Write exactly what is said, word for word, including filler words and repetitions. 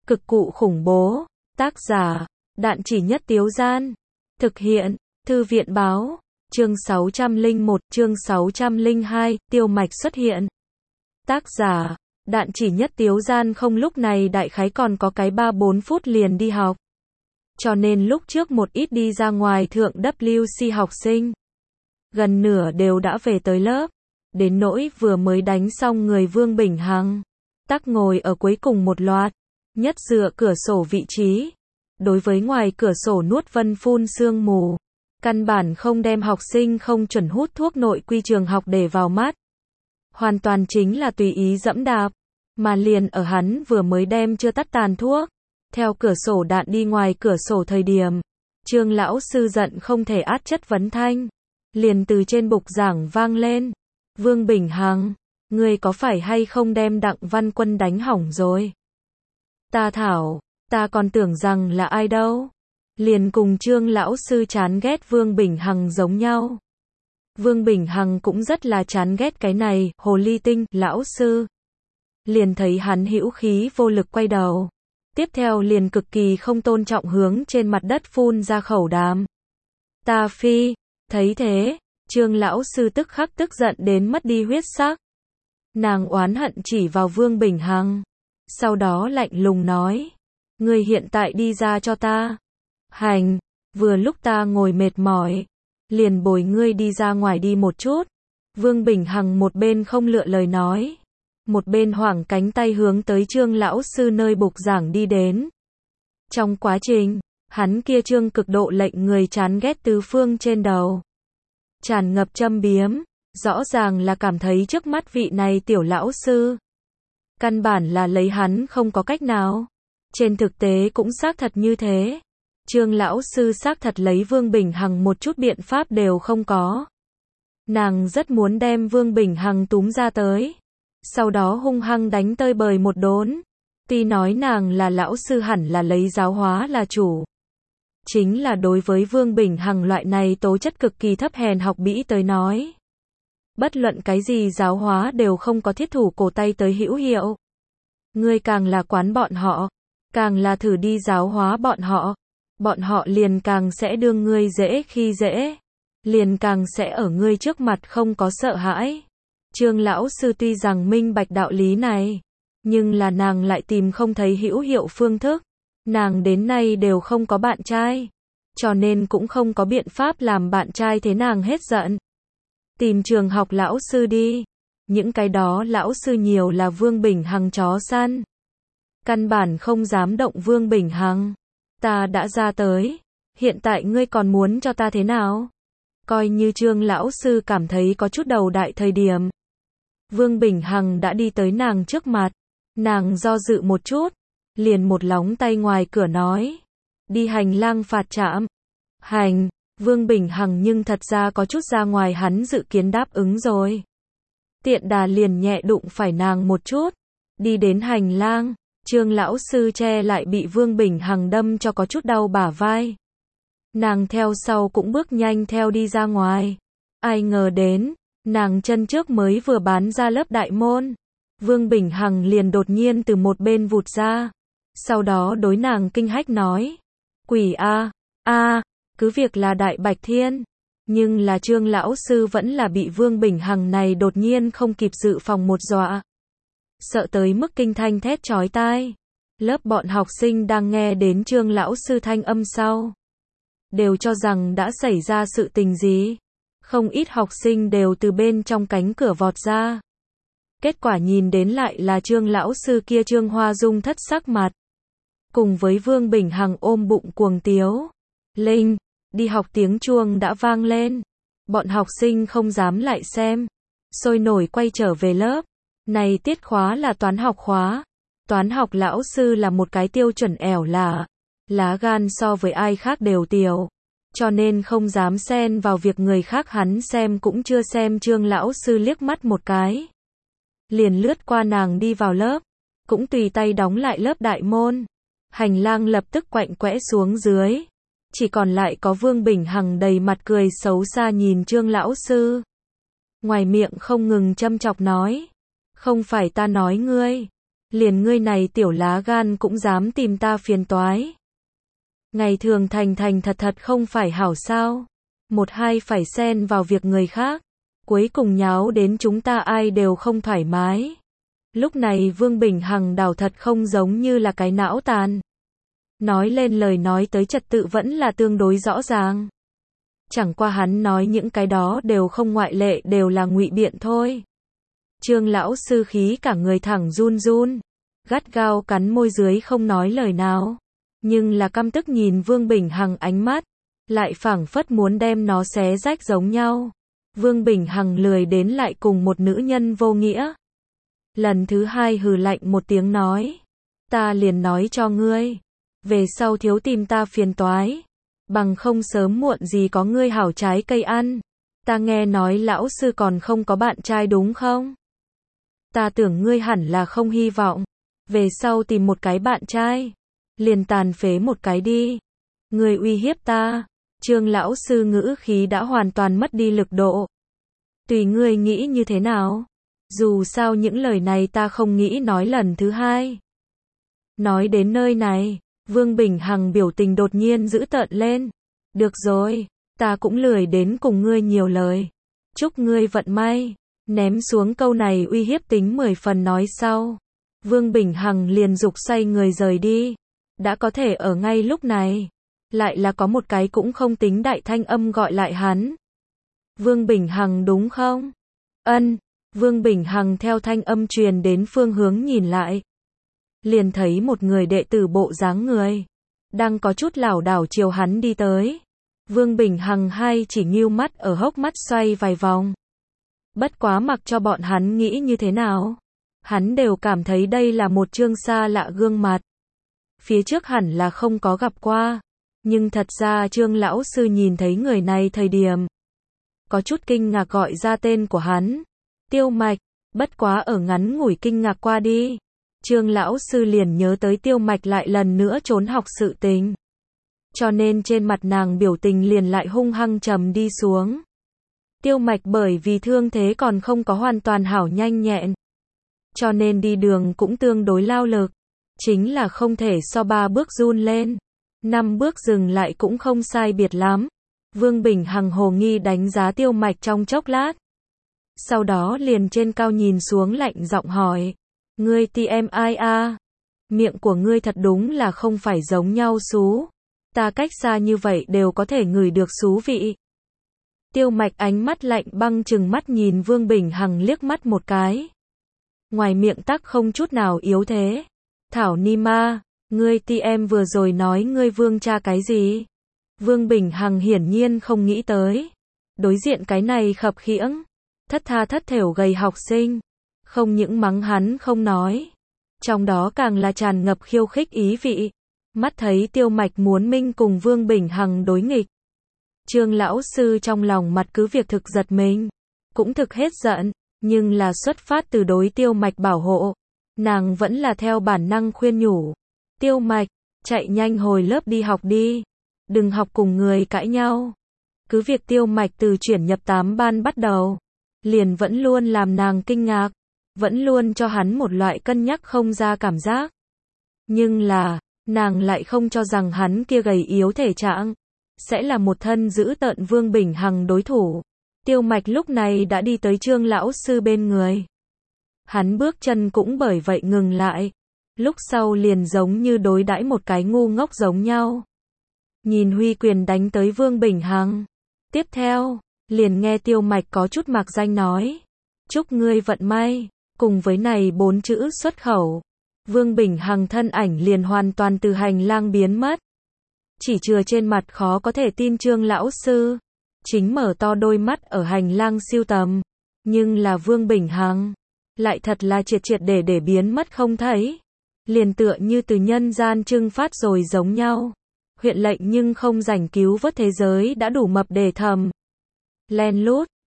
Cực cụ khủng bố. Tác giả, Đạn Chỉ Nhất Tiếu Gian. Thực hiện, Thư viện Báo. Chương sáu trăm lẻ một, chương sáu trăm lẻ hai, Tiêu Mạch xuất hiện. Tác giả, Đạn Chỉ Nhất Tiếu Gian không lúc này đại khái còn có cái ba bốn phút liền đi học. Cho nên lúc trước một ít đi ra ngoài thượng W C học sinh. Gần nửa đều đã về tới lớp. Đến nỗi vừa mới đánh xong người Vương Bình Hằng. Tắc ngồi ở cuối cùng một loạt. Nhất dựa cửa sổ vị trí. Đối với ngoài cửa sổ nuốt vân phun sương mù. Căn bản không đem học sinh không chuẩn hút thuốc nội quy trường học để vào mắt. Hoàn toàn chính là tùy ý dẫm đạp. Mà liền ở hắn vừa mới đem chưa tắt tàn thuốc. Theo cửa sổ đạn đi ngoài cửa sổ thời điểm. Trương lão sư giận không thể át chất vấn thanh. Liền từ trên bục giảng vang lên. Vương Bình Hằng, ngươi có phải hay không đem Đặng Văn Quân đánh hỏng rồi? Ta thảo, ta còn tưởng rằng là ai đâu. Liền cùng Trương lão sư chán ghét Vương Bình Hằng giống nhau. Vương Bình Hằng cũng rất là chán ghét cái này, hồ ly tinh, lão sư. Liền thấy hắn hữu khí vô lực quay đầu. Tiếp theo liền cực kỳ không tôn trọng hướng trên mặt đất phun ra khẩu đàm. Ta phi, thấy thế, Trương lão sư tức khắc tức giận đến mất đi huyết sắc. Nàng oán hận chỉ vào Vương Bình Hằng. Sau đó lạnh lùng nói. Ngươi hiện tại đi ra cho ta. Hành, vừa lúc ta ngồi mệt mỏi. Liền bồi ngươi đi ra ngoài đi một chút. Vương Bình Hằng một bên không lựa lời nói. Một bên hoảng cánh tay hướng tới Trương lão sư nơi bục giảng đi đến. Trong quá trình, hắn kia trương cực độ lệnh người chán ghét tứ phương trên đầu. Tràn ngập châm biếm, rõ ràng là cảm thấy trước mắt vị này tiểu lão sư. Căn bản là lấy hắn không có cách nào. Trên thực tế cũng xác thật như thế. Trương lão sư xác thật lấy Vương Bình Hằng một chút biện pháp đều không có. Nàng rất muốn đem Vương Bình Hằng túm ra tới. Sau đó hung hăng đánh tơi bời một đốn. Tuy nói nàng là lão sư hẳn là lấy giáo hóa là chủ. Chính là đối với Vương Bình Hằng loại này tố chất cực kỳ thấp hèn học bĩ tới nói. Bất luận cái gì giáo hóa đều không có thiết thủ cổ tay tới hữu hiệu. Ngươi càng là quán bọn họ, càng là thử đi giáo hóa bọn họ. Bọn họ liền càng sẽ đương ngươi dễ khi dễ. Liền càng sẽ ở ngươi trước mặt không có sợ hãi. Trương lão sư tuy rằng minh bạch đạo lý này. Nhưng là nàng lại tìm không thấy hữu hiệu phương thức. Nàng đến nay đều không có bạn trai. Cho nên cũng không có biện pháp làm bạn trai thế nàng hết giận. Tìm trường học lão sư đi. Những cái đó lão sư nhiều là Vương Bình Hằng chó săn. Căn bản không dám động Vương Bình Hằng. Ta đã ra tới. Hiện tại ngươi còn muốn cho ta thế nào? Coi như Trương lão sư cảm thấy có chút đầu đại thời điểm. Vương Bình Hằng đã đi tới nàng trước mặt. Nàng do dự một chút. Liền một lóng tay ngoài cửa nói. Đi hành lang phạt trạm. Hành, Vương Bình Hằng nhưng thật ra có chút ra ngoài hắn dự kiến đáp ứng rồi. Tiện đà liền nhẹ đụng phải nàng một chút. Đi đến hành lang, Trương lão sư che lại bị Vương Bình Hằng đâm cho có chút đau bả vai. Nàng theo sau cũng bước nhanh theo đi ra ngoài. Ai ngờ đến, nàng chân trước mới vừa bán ra lớp đại môn. Vương Bình Hằng liền đột nhiên từ một bên vụt ra. Sau đó đối nàng kinh hách nói. Quỷ a, a, cứ việc là Đại Bạch Thiên. Nhưng là Trương lão sư vẫn là bị Vương Bình Hằng này đột nhiên không kịp dự phòng một dọa. Sợ tới mức kinh thanh thét chói tai. Lớp bọn học sinh đang nghe đến Trương lão sư thanh âm sau. Đều cho rằng đã xảy ra sự tình gì. Không ít học sinh đều từ bên trong cánh cửa vọt ra. Kết quả nhìn đến lại là Trương lão sư kia Trương Hoa Dung thất sắc mặt. Cùng với Vương Bình Hằng ôm bụng cuồng tiếu. Linh, đi học tiếng chuông đã vang lên. Bọn học sinh không dám lại xem. Sôi nổi quay trở về lớp. Này tiết khóa là toán học khóa. Toán học lão sư là một cái tiêu chuẩn ẻo lả. Lá gan so với ai khác đều tiểu. Cho nên không dám xen vào việc người khác hắn xem cũng chưa xem Trương lão sư liếc mắt một cái. Liền lướt qua nàng đi vào lớp. Cũng tùy tay đóng lại lớp đại môn. Hành lang lập tức quạnh quẽ xuống dưới. Chỉ còn lại có Vương Bình Hằng đầy mặt cười xấu xa nhìn Trương lão sư. Ngoài miệng không ngừng châm chọc nói. Không phải ta nói ngươi. Liền ngươi này tiểu lá gan cũng dám tìm ta phiền toái. Ngày thường thành thành thật thật không phải hảo sao? Một hai phải xen vào việc người khác, cuối cùng nháo đến chúng ta ai đều không thoải mái. Lúc này Vương Bình Hằng đảo thật không giống như là cái não tàn. Nói lên lời nói tới trật tự vẫn là tương đối rõ ràng. Chẳng qua hắn nói những cái đó đều không ngoại lệ, đều là ngụy biện thôi. Trương lão sư khí cả người thẳng run run, gắt gao cắn môi dưới không nói lời nào. Nhưng là căm tức nhìn Vương Bình Hằng ánh mắt, lại phảng phất muốn đem nó xé rách giống nhau. Vương Bình Hằng lười đến lại cùng một nữ nhân vô nghĩa. Lần thứ hai hừ lạnh một tiếng nói, ta liền nói cho ngươi, về sau thiếu tìm ta phiền toái, bằng không sớm muộn gì có ngươi hảo trái cây ăn. Ta nghe nói lão sư còn không có bạn trai đúng không? Ta tưởng ngươi hẳn là không hy vọng, về sau tìm một cái bạn trai, liền tàn phế một cái đi. Ngươi uy hiếp ta. Trương lão sư ngữ khí đã hoàn toàn mất đi lực độ. Tùy ngươi nghĩ như thế nào. Dù sao những lời này ta không nghĩ nói lần thứ hai. Nói đến nơi này, Vương Bình Hằng biểu tình đột nhiên dữ tợn lên. Được rồi, ta cũng lười đến cùng ngươi nhiều lời. Chúc ngươi vận may. Ném xuống câu này uy hiếp tính mười phần nói sau. Vương Bình Hằng liền dục xoay người rời đi. Đã có thể ở ngay lúc này, lại là có một cái cũng không tính đại thanh âm gọi lại hắn. Vương Bình Hằng đúng không? Ân. Vương Bình Hằng theo thanh âm truyền đến phương hướng nhìn lại. Liền thấy một người đệ tử bộ dáng người, đang có chút lảo đảo chiều hắn đi tới. Vương Bình Hằng hai chỉ nhíu mắt ở hốc mắt xoay vài vòng. Bất quá mặc cho bọn hắn nghĩ như thế nào, hắn đều cảm thấy đây là một trương xa lạ gương mặt. Phía trước hẳn là không có gặp qua, nhưng thật ra Trương lão sư nhìn thấy người này thời điểm, có chút kinh ngạc gọi ra tên của hắn. Tiêu Mạch. Bất quá ở ngắn ngủi kinh ngạc qua đi, Trương lão sư liền nhớ tới Tiêu Mạch lại lần nữa trốn học sự tình. Cho nên trên mặt nàng biểu tình liền lại hung hăng trầm đi xuống. Tiêu Mạch bởi vì thương thế còn không có hoàn toàn hảo nhanh nhẹn, cho nên đi đường cũng tương đối lao lực. Chính là không thể so ba bước run lên, năm bước dừng lại cũng không sai biệt lắm. Vương Bình Hằng hồ nghi đánh giá Tiêu Mạch trong chốc lát. Sau đó liền trên cao nhìn xuống lạnh giọng hỏi, ngươi ti em ai a? Miệng của ngươi thật đúng là không phải giống nhau xú. Ta cách xa như vậy đều có thể ngửi được xú vị. Tiêu Mạch ánh mắt lạnh băng chừng mắt nhìn Vương Bình Hằng liếc mắt một cái. Ngoài miệng tắc không chút nào yếu thế. Thảo Ni Ma, ngươi ti em vừa rồi nói ngươi vương cha cái gì? Vương Bình Hằng hiển nhiên không nghĩ tới. Đối diện cái này khập khiễng, thất tha thất thểu gầy học sinh, không những mắng hắn không nói, trong đó càng là tràn ngập khiêu khích ý vị. Mắt thấy Tiêu Mạch muốn minh cùng Vương Bình Hằng đối nghịch, Trương lão sư trong lòng mặt cứ việc thực giật mình, cũng thực hết giận, nhưng là xuất phát từ đối Tiêu Mạch bảo hộ, nàng vẫn là theo bản năng khuyên nhủ. Tiêu Mạch, chạy nhanh hồi lớp đi học đi, đừng học cùng người cãi nhau. Cứ việc Tiêu Mạch từ chuyển nhập tám ban bắt đầu, liền vẫn luôn làm nàng kinh ngạc, vẫn luôn cho hắn một loại cân nhắc không ra cảm giác. Nhưng là, nàng lại không cho rằng hắn kia gầy yếu thể trạng sẽ là một thân dữ tợn Vương Bình Hằng đối thủ. Tiêu Mạch lúc này đã đi tới Trương lão sư bên người. Hắn bước chân cũng bởi vậy ngừng lại, lúc sau liền giống như đối đãi một cái ngu ngốc giống nhau. Nhìn huy quyền đánh tới Vương Bình Hằng. Tiếp theo, liền nghe Tiêu Mạch có chút mạc danh nói, chúc ngươi vận may. Cùng với này bốn chữ xuất khẩu, Vương Bình Hằng thân ảnh liền hoàn toàn từ hành lang biến mất. Chỉ chừa trên mặt khó có thể tin Trương lão sư, chính mở to đôi mắt ở hành lang siêu tầm. Nhưng là Vương Bình Hằng, lại thật là triệt triệt để để biến mất không thấy. Liền tựa như từ nhân gian trưng phát rồi giống nhau. Huyện lệnh nhưng không rảnh cứu vớt thế giới đã đủ mập để thầm. Len lút,